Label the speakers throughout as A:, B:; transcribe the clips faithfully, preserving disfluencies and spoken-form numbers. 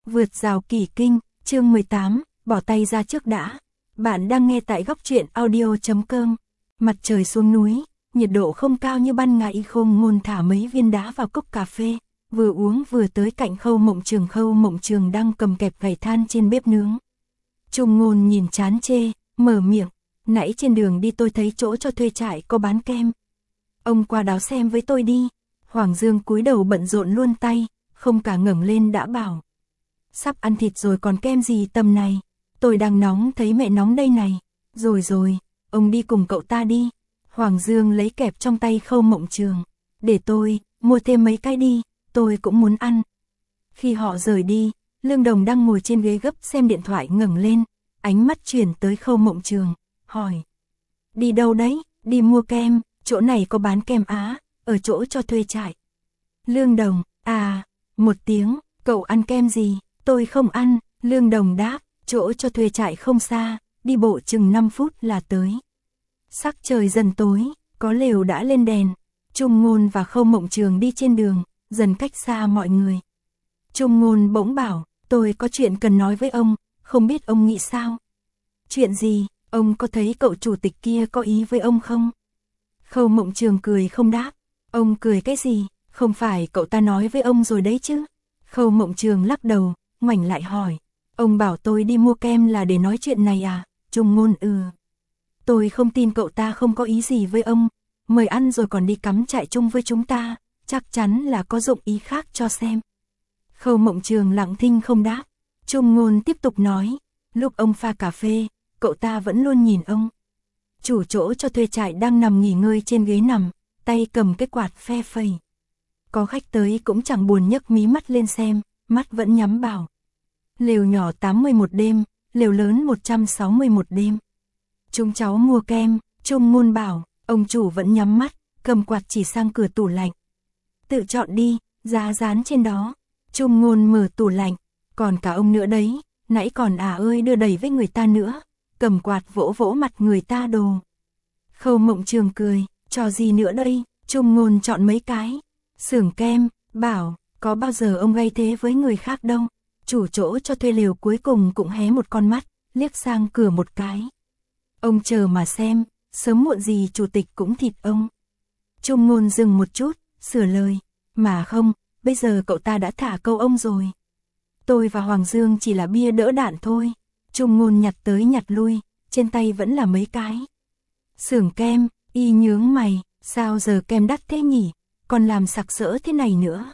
A: Vượt rào kỳ kinh, chương mười tám, bỏ tay ra trước đã. Bạn đang nghe tại góc truyện audio chấm com. Mặt trời xuống núi, nhiệt độ không cao như ban ngày. Khôn Ngôn thả mấy viên đá vào cốc cà phê, vừa uống vừa tới cạnh Khâu Mộng Trường. Khâu Mộng Trường đang cầm kẹp gảy than trên bếp nướng. Trung Ngôn nhìn chán chê, mở miệng, nãy trên đường đi tôi thấy chỗ cho thuê trại có bán kem. Ông qua đó xem với tôi đi. Hoàng Dương cúi đầu bận rộn luôn tay, không cả ngẩng lên đã bảo. Sắp ăn thịt rồi còn kem gì tầm này, tôi đang nóng thấy mẹ nóng đây này. Rồi rồi, ông đi cùng cậu ta đi. Hoàng Dương lấy kẹp trong tay Khâu Mộng Trường. Để tôi, mua thêm mấy cái đi, tôi cũng muốn ăn. Khi họ rời đi, Lương Đồng đang ngồi trên ghế gấp xem điện thoại ngẩng lên, ánh mắt chuyển tới Khâu Mộng Trường, hỏi. Đi đâu đấy? Đi mua kem, chỗ này có bán kem Á, ở chỗ cho thuê trại. Lương Đồng, à, một tiếng, cậu ăn kem gì? Tôi không ăn, Lương Đồng đáp, chỗ cho thuê trại không xa, đi bộ chừng năm phút là tới. Sắc trời dần tối, có lều đã lên đèn. Trung Ngôn và Khâu Mộng Trường đi trên đường, dần cách xa mọi người. Trung Ngôn bỗng bảo, tôi có chuyện cần nói với ông, không biết ông nghĩ sao? Chuyện gì, ông có thấy cậu chủ tịch kia có ý với ông không? Khâu Mộng Trường cười không đáp. Ông cười cái gì, không phải cậu ta nói với ông rồi đấy chứ? Khâu Mộng Trường lắc đầu, ngoảnh lại hỏi. Ông bảo tôi đi mua kem là để nói chuyện này à? Trung Ngôn ừ. Tôi không tin cậu ta không có ý gì với ông, mời ăn rồi còn đi cắm trại chung với chúng ta, chắc chắn là có dụng ý khác cho xem. Khâu Mộng Trường lặng thinh không đáp. Trung Ngôn tiếp tục nói, lúc ông pha cà phê, cậu ta vẫn luôn nhìn ông. Chủ chỗ cho thuê trại đang nằm nghỉ ngơi trên ghế nằm, tay cầm cái quạt phe phẩy. Có khách tới cũng chẳng buồn nhấc mí mắt lên xem, mắt vẫn nhắm bảo. Lều nhỏ tám mươi một đêm, lều lớn một trăm sáu mươi một đêm. Chúng cháu mua kem, Trung Ngôn bảo, ông chủ vẫn nhắm mắt, cầm quạt chỉ sang cửa tủ lạnh. Tự chọn đi, giá dán trên đó. Trung Ngôn mở tủ lạnh, còn cả ông nữa đấy, nãy còn à ơi đưa đẩy với người ta nữa, cầm quạt vỗ vỗ mặt người ta đồ. Khâu Mộng Trường cười, trò gì nữa đây, Trung Ngôn chọn mấy cái. Xưởng kem, bảo, có bao giờ ông gây thế với người khác đâu. Chủ chỗ cho thuê lều cuối cùng cũng hé một con mắt, liếc sang cửa một cái. Ông chờ mà xem, sớm muộn gì chủ tịch cũng thịt ông. Trung Ngôn dừng một chút, sửa lời, mà không, bây giờ cậu ta đã thả câu ông rồi. Tôi và Hoàng Dương chỉ là bia đỡ đạn thôi. Trung Ngôn nhặt tới nhặt lui, trên tay vẫn là mấy cái. Xưởng kem, y nhướng mày, sao giờ kem đắt thế nhỉ, còn làm sặc sỡ thế này nữa.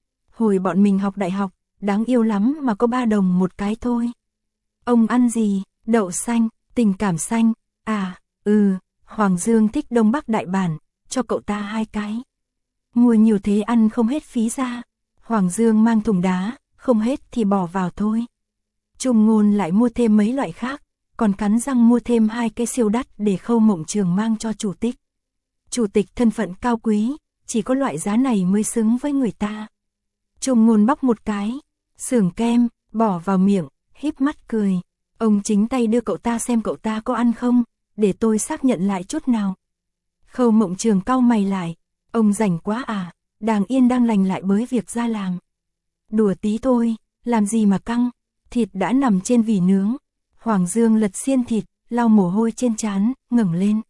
A: Hồi bọn mình học đại học, đáng yêu lắm mà có ba đồng một cái thôi. Ông ăn gì, đậu xanh, tình cảm xanh, à, ừ, Hoàng Dương thích Đông Bắc đại bản, cho cậu ta hai cái. Mua nhiều thế ăn không hết phí ra. Hoàng Dương mang thùng đá, không hết thì bỏ vào thôi. Trung Ngôn lại mua thêm mấy loại khác, còn cắn răng mua thêm hai cái siêu đắt để Khâu Mộng Trường mang cho chủ tịch. Chủ tịch thân phận cao quý, chỉ có loại giá này mới xứng với người ta. Trung Ngôn bóc một cái, xưởng kem, bỏ vào miệng, híp mắt cười. Ông chính tay đưa cậu ta xem cậu ta có ăn không, để tôi xác nhận lại chút nào. Khâu Mộng Trường cau mày lại, ông rảnh quá à, đang yên đang lành lại bới việc ra làm. Đùa tí thôi, làm gì mà căng, thịt đã nằm trên vỉ nướng. Hoàng Dương lật xiên thịt, lau mồ hôi trên trán, ngẩng lên.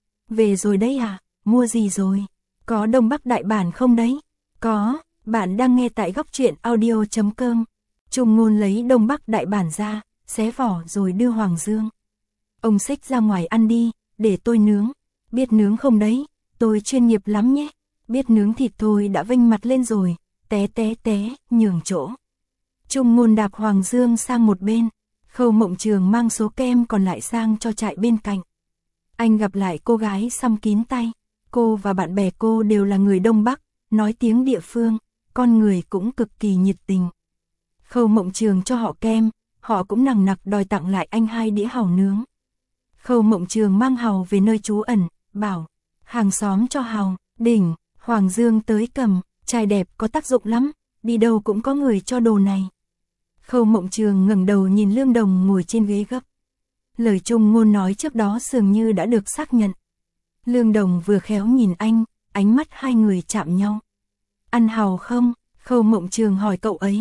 A: Về rồi đấy à, mua gì rồi? Có Đông Bắc đại bản không đấy? Có, bạn đang nghe tại góc truyện audio chấm com. Trung Ngôn lấy Đông Bắc đại bản ra, xé vỏ rồi đưa Hoàng Dương. Ông xích ra ngoài ăn đi, để tôi nướng. Biết nướng không đấy, tôi chuyên nghiệp lắm nhé. Biết nướng thịt thôi đã vênh mặt lên rồi, té té té, nhường chỗ. Trung Ngôn đạp Hoàng Dương sang một bên, Khâu Mộng Trường mang số kem còn lại sang cho trại bên cạnh. Anh gặp lại cô gái xăm kín tay, cô và bạn bè cô đều là người Đông Bắc, nói tiếng địa phương, con người cũng cực kỳ nhiệt tình. Khâu Mộng Trường cho họ kem, họ cũng nằng nặc đòi tặng lại anh hai đĩa hàu nướng. Khâu Mộng Trường mang hàu về nơi trú ẩn, bảo, hàng xóm cho hàu, đỉnh. Hoàng Dương tới cầm, trai đẹp có tác dụng lắm, đi đâu cũng có người cho đồ này. Khâu Mộng Trường ngẩng đầu nhìn Lương Đồng ngồi trên ghế gấp. Lời Trung Ngôn nói trước đó dường như đã được xác nhận. Lương Đồng vừa khéo nhìn anh, ánh mắt hai người chạm nhau. Ăn hàu không? Khâu Mộng Trường hỏi cậu ấy.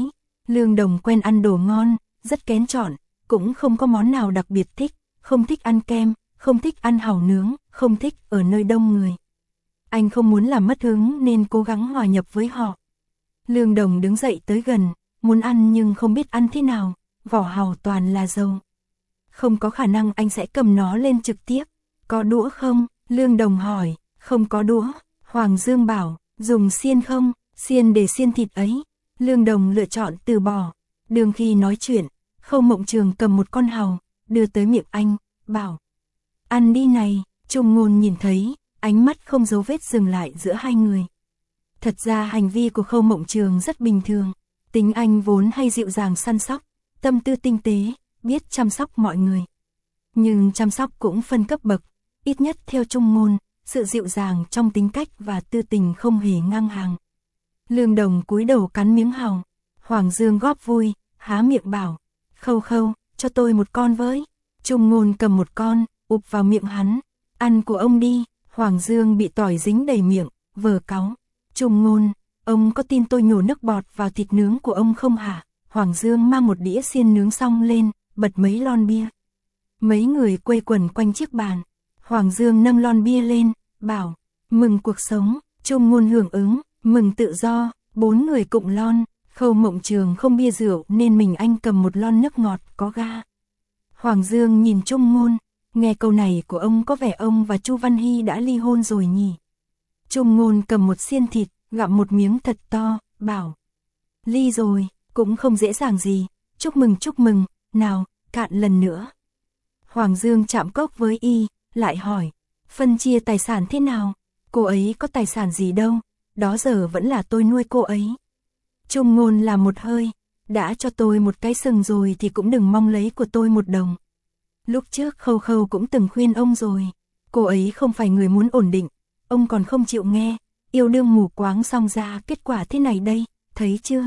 A: Lương Đồng quen ăn đồ ngon, rất kén chọn, cũng không có món nào đặc biệt thích, không thích ăn kem, không thích ăn hàu nướng, không thích ở nơi đông người. Anh không muốn làm mất hứng nên cố gắng hòa nhập với họ. Lương Đồng đứng dậy tới gần, muốn ăn nhưng không biết ăn thế nào, vỏ hàu toàn là dầu. Không có khả năng anh sẽ cầm nó lên trực tiếp. Có đũa không? Lương Đồng hỏi. Không có đũa. Hoàng Dương bảo, dùng xiên không? Xiên để xiên thịt ấy. Lương Đồng lựa chọn từ bỏ. Đường khi nói chuyện, Khâu Mộng Trường cầm một con hàu, đưa tới miệng anh, bảo. Ăn đi này. Trung Ngôn nhìn thấy, ánh mắt không dấu vết dừng lại giữa hai người. Thật ra hành vi của Khâu Mộng Trường rất bình thường. Tính anh vốn hay dịu dàng săn sóc, tâm tư tinh tế, biết chăm sóc mọi người. Nhưng chăm sóc cũng phân cấp bậc, ít nhất theo Trung Ngôn, sự dịu dàng trong tính cách và tư tình không hề ngang hàng. Lương Đồng cúi đầu cắn miếng hàu. Hoàng Dương góp vui, há miệng bảo, Khâu Khâu, cho tôi một con với. Trung Ngôn cầm một con, ụp vào miệng hắn. Ăn của ông đi. Hoàng Dương bị tỏi dính đầy miệng, vờ cáu. Trung Ngôn, ông có tin tôi nhổ nước bọt vào thịt nướng của ông không hả? Hoàng Dương mang một đĩa xiên nướng xong lên, bật mấy lon bia. Mấy người quây quần quanh chiếc bàn. Hoàng Dương nâng lon bia lên, bảo, mừng cuộc sống. Trung Ngôn hưởng ứng, mừng tự do. Bốn người cụng lon. Khâu Mộng Trường không bia rượu nên mình anh cầm một lon nước ngọt có ga. Hoàng Dương nhìn Trung Ngôn, nghe câu này của ông có vẻ ông và Chu Văn Hy đã ly hôn rồi nhỉ. Trung Ngôn cầm một xiên thịt, gặm một miếng thật to, bảo, ly rồi, cũng không dễ dàng gì, chúc mừng chúc mừng, nào, cạn lần nữa. Hoàng Dương chạm cốc với y, lại hỏi, phân chia tài sản thế nào? Cô ấy có tài sản gì đâu, đó giờ vẫn là tôi nuôi cô ấy. Trung Ngôn làm một hơi, đã cho tôi một cái sừng rồi thì cũng đừng mong lấy của tôi một đồng. Lúc trước Khâu Khâu cũng từng khuyên ông rồi, cô ấy không phải người muốn ổn định, ông còn không chịu nghe, yêu đương mù quáng xong ra kết quả thế này đây, thấy chưa?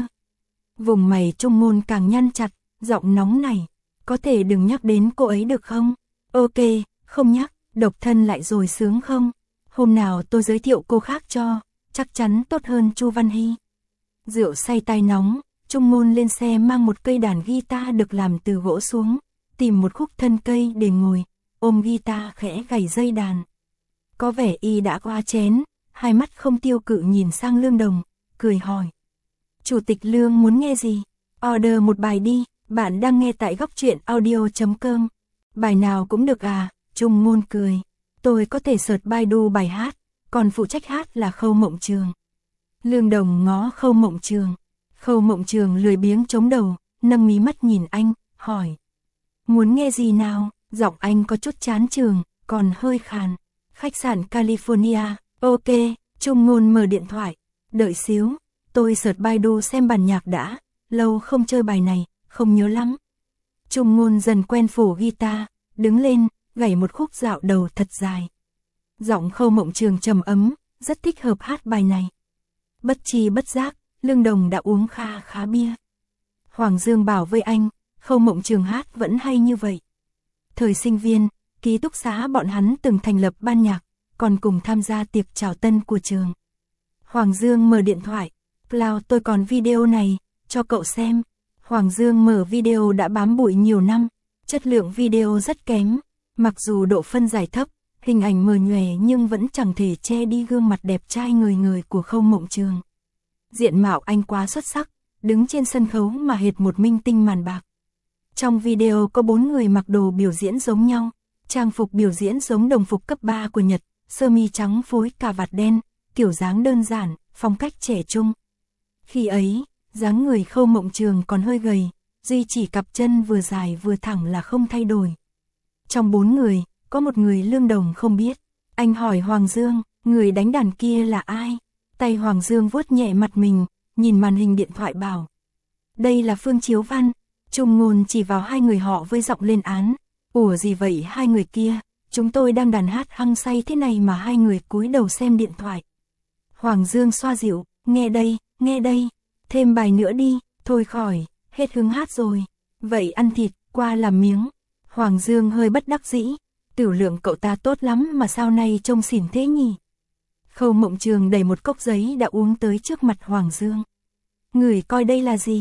A: Vùng mày Trung Ngôn càng nhăn chặt, giọng nóng này, có thể đừng nhắc đến cô ấy được không? Ok, không nhắc, độc thân lại rồi sướng không? Hôm nào tôi giới thiệu cô khác cho, chắc chắn tốt hơn Chu Văn Hy. Rượu say tai nóng, Trung Ngôn lên xe mang một cây đàn guitar được làm từ gỗ xuống, tìm một khúc thân cây để ngồi, ôm guitar khẽ gảy dây đàn. Có vẻ y đã qua chén, hai mắt không tiêu cự nhìn sang Lương Đồng, cười hỏi. Chủ tịch Lương muốn nghe gì? Order một bài đi, bạn đang nghe tại góc truyện audio chấm com. Bài nào cũng được à? Trung Ngôn cười. Tôi có thể search Baidu bài hát, còn phụ trách hát là Khâu Mộng Trường. Lương Đồng ngó Khâu Mộng Trường. Khâu Mộng Trường lười biếng chống đầu, nâng mí mắt nhìn anh, hỏi. Muốn nghe gì nào? Giọng anh có chút chán chường, còn hơi khàn. Khách sạn California, ok. Trung Ngôn mở điện thoại. Đợi xíu, tôi search Baidu xem bản nhạc đã, lâu không chơi bài này, không nhớ lắm. Trung Ngôn dần quen phổ guitar, đứng lên, gảy một khúc dạo đầu thật dài. Giọng Khâu Mộng Trường trầm ấm, rất thích hợp hát bài này. Bất chi bất giác, Lương Đồng đã uống kha khá bia. Hoàng Dương bảo với anh, Khâu Mộng Trường hát vẫn hay như vậy. Thời sinh viên, ký túc xá bọn hắn từng thành lập ban nhạc, còn cùng tham gia tiệc chào tân của trường. Hoàng Dương mở điện thoại, Cloud tôi còn video này, cho cậu xem. Hoàng Dương mở video đã bám bụi nhiều năm, chất lượng video rất kém, mặc dù độ phân giải thấp, hình ảnh mờ nhòe nhưng vẫn chẳng thể che đi gương mặt đẹp trai người người của Khâu Mộng Trường. Diện mạo anh quá xuất sắc, đứng trên sân khấu mà hệt một minh tinh màn bạc. Trong video có bốn người mặc đồ biểu diễn giống nhau, trang phục biểu diễn giống đồng phục cấp ba của Nhật, sơ mi trắng phối cà vạt đen, kiểu dáng đơn giản, phong cách trẻ trung. Khi ấy, dáng người Khâu Mộng Trường còn hơi gầy, duy chỉ cặp chân vừa dài vừa thẳng là không thay đổi. Trong bốn người, có một người Lương Đồng không biết. Anh hỏi Hoàng Dương, người đánh đàn kia là ai? Tay Hoàng Dương vuốt nhẹ mặt mình, nhìn màn hình điện thoại bảo. Đây là Phương Chiếu Văn. Trung Ngôn chỉ vào hai người họ với giọng lên án. Ủa gì vậy hai người kia? Chúng tôi đang đàn hát hăng say thế này mà hai người cúi đầu xem điện thoại. Hoàng Dương xoa dịu, nghe đây, nghe đây. Thêm bài nữa đi, thôi khỏi, hết hứng hát rồi. Vậy ăn thịt, qua làm miếng. Hoàng Dương hơi bất đắc dĩ. Tiểu lượng cậu ta tốt lắm mà sao nay trông xỉn thế nhỉ? Khâu Mộng Trường đẩy một cốc giấy đã uống tới trước mặt Hoàng Dương. Người coi đây là gì?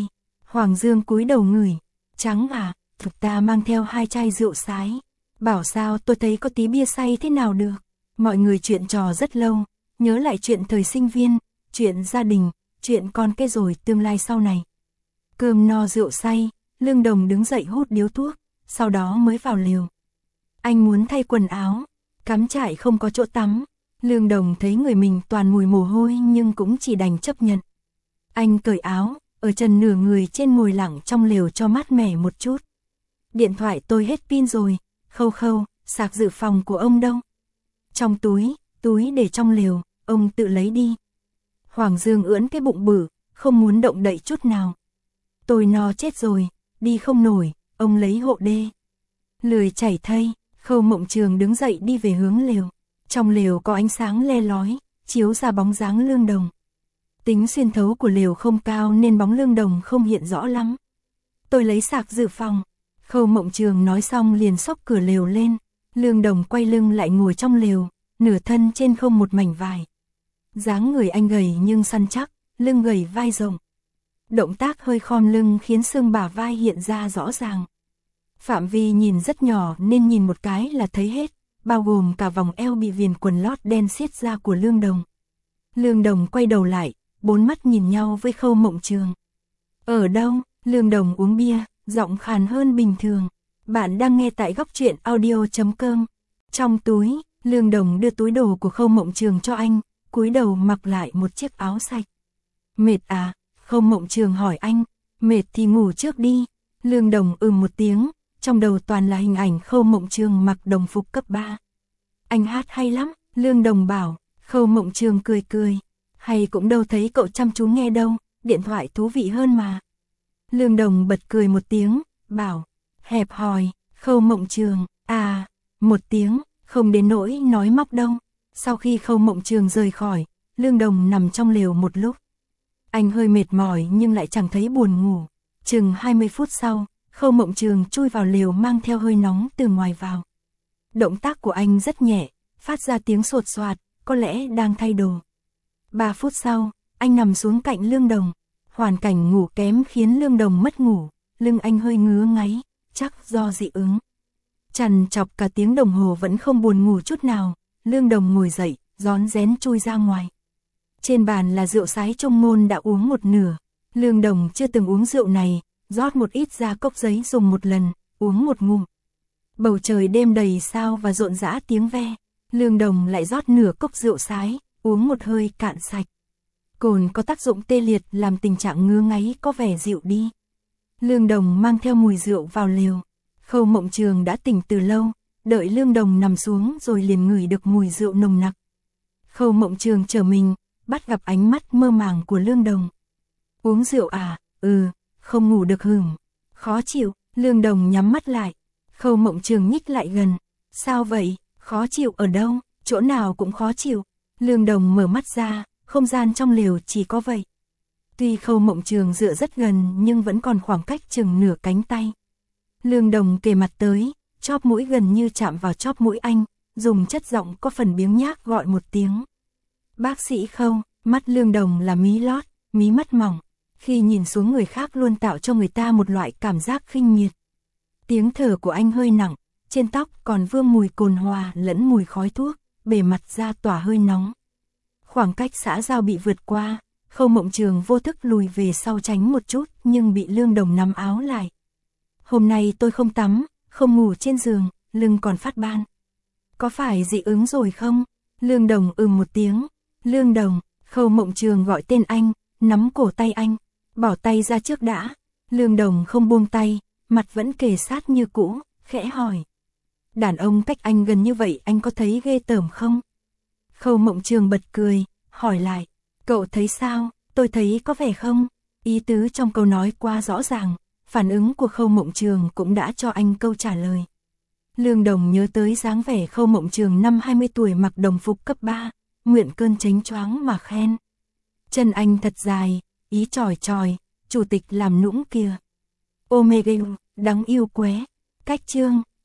A: Hoàng Dương cúi đầu ngửi, trắng à, thực ta mang theo hai chai rượu sái. Bảo sao tôi thấy có tí bia say thế nào được. Mọi người chuyện trò rất lâu, nhớ lại chuyện thời sinh viên, chuyện gia đình, chuyện con cái rồi tương lai sau này. Cơm no rượu say, Lương Đồng đứng dậy hút điếu thuốc, sau đó mới vào lều. Anh muốn thay quần áo, cắm trại không có chỗ tắm. Lương Đồng thấy người mình toàn mùi mồ hôi nhưng cũng chỉ đành chấp nhận. Anh cởi áo, ở trần nửa người trên ngồi lặng trong lều cho mát mẻ một chút. Điện thoại tôi hết pin rồi, Khâu Khâu, sạc dự phòng của ông đâu? Trong túi, túi để trong lều, ông tự lấy đi. Hoàng Dương ưỡn cái bụng bự, không muốn động đậy chút nào. Tôi no chết rồi, đi không nổi, ông lấy hộ đê. Lười chảy thây, Khâu Mộng Trường đứng dậy đi về hướng lều. Trong lều có ánh sáng le lói, chiếu ra bóng dáng Lương Đồng. Tính xuyên thấu của lều không cao nên bóng Lương Đồng không hiện rõ lắm. Tôi lấy sạc dự phòng. Khâu Mộng Trường nói xong liền xốc cửa lều lên. Lương Đồng quay lưng lại ngồi trong lều, nửa thân trên không một mảnh vải. Dáng người anh gầy nhưng săn chắc, lưng gầy vai rộng. Động tác hơi khom lưng khiến xương bả vai hiện ra rõ ràng. Phạm vi nhìn rất nhỏ nên nhìn một cái là thấy hết, bao gồm cả vòng eo bị viền quần lót đen siết ra của Lương Đồng. Lương Đồng quay đầu lại, bốn mắt nhìn nhau với Khâu Mộng Trường. Ở đâu? Lương Đồng uống bia, giọng khàn hơn bình thường. Bạn đang nghe tại góc truyện audio chấm com. Trong túi, Lương Đồng đưa túi đồ của Khâu Mộng Trường cho anh, cúi đầu mặc lại một chiếc áo sạch. Mệt à? Khâu Mộng Trường hỏi anh. Mệt thì ngủ trước đi. Lương Đồng ừm một tiếng, trong đầu toàn là hình ảnh Khâu Mộng Trường mặc đồng phục cấp ba. Anh hát hay lắm, Lương Đồng bảo. Khâu Mộng Trường cười cười. Hay cũng đâu thấy cậu chăm chú nghe đâu, điện thoại thú vị hơn mà. Lương Đồng bật cười một tiếng, bảo. Hẹp hòi, Khâu Mộng Trường, à, một tiếng, không đến nỗi nói móc đâu. Sau khi Khâu Mộng Trường rời khỏi, Lương Đồng nằm trong lều một lúc. Anh hơi mệt mỏi nhưng lại chẳng thấy buồn ngủ. Chừng hai mươi phút sau, Khâu Mộng Trường chui vào lều mang theo hơi nóng từ ngoài vào. Động tác của anh rất nhẹ, phát ra tiếng sột soạt, có lẽ đang thay đồ. Ba phút sau, anh nằm xuống cạnh Lương Đồng. Hoàn cảnh ngủ kém khiến Lương Đồng mất ngủ, lưng anh hơi ngứa ngáy, chắc do dị ứng. Trằn trọc cả tiếng đồng hồ vẫn không buồn ngủ chút nào, Lương Đồng ngồi dậy, rón rén chui ra ngoài. Trên bàn là rượu sái Trung Môn đã uống một nửa. Lương Đồng chưa từng uống rượu này, rót một ít ra cốc giấy dùng một lần, uống một ngụm. Bầu trời đêm đầy sao và rộn rã tiếng ve. Lương Đồng lại rót nửa cốc rượu sái, uống một hơi cạn sạch. Cồn có tác dụng tê liệt làm tình trạng ngứa ngáy có vẻ dịu đi. Lương Đồng mang theo mùi rượu vào lều. Khâu Mộng Trường đã tỉnh từ lâu, đợi Lương Đồng nằm xuống rồi liền ngửi được mùi rượu nồng nặc. Khâu Mộng Trường trở mình, bắt gặp ánh mắt mơ màng của Lương Đồng. Uống rượu à? Ừ, không ngủ được hửng. Khó chịu, Lương Đồng nhắm mắt lại. Khâu Mộng Trường nhích lại gần. Sao vậy? Khó chịu ở đâu? Chỗ nào cũng khó chịu. Lương Đồng mở mắt ra, không gian trong lều chỉ có vậy. Tuy Khâu Mộng Trường dựa rất gần nhưng vẫn còn khoảng cách chừng nửa cánh tay. Lương Đồng kề mặt tới, chóp mũi gần như chạm vào chóp mũi anh, dùng chất giọng có phần biếng nhác gọi một tiếng. Bác sĩ Khâu. Mắt Lương Đồng là mí lót, mí mắt mỏng. Khi nhìn xuống người khác luôn tạo cho người ta một loại cảm giác khinh miệt. Tiếng thở của anh hơi nặng, trên tóc còn vương mùi cồn hòa lẫn mùi khói thuốc, bề mặt da tỏa hơi nóng. Khoảng cách xã giao bị vượt qua, Khâu Mộng Trường vô thức lùi về sau tránh một chút nhưng bị Lương Đồng nắm áo lại. Hôm nay tôi không tắm, không ngủ trên giường, lưng còn phát ban. Có phải dị ứng rồi không? Lương Đồng ừm một tiếng. Lương Đồng, Khâu Mộng Trường gọi tên anh, nắm cổ tay anh, bỏ tay ra trước đã. Lương Đồng không buông tay, mặt vẫn kề sát như cũ, khẽ hỏi. Đàn ông cách anh gần như vậy anh có thấy ghê tởm không? Khâu Mộng Trường bật cười, hỏi lại. Cậu thấy sao? Tôi thấy có vẻ không? Ý tứ trong câu nói quá rõ ràng, phản ứng của Khâu Mộng Trường cũng đã cho anh câu trả lời. Lương Đồng nhớ tới dáng vẻ Khâu Mộng Trường năm hai mươi tuổi mặc đồng phục cấp ba, nguyện cơn chánh choáng mà khen. Chân anh thật dài, ý chòi chòi, chủ tịch làm nũng kìa. Omega, đáng yêu qué. Cách chương,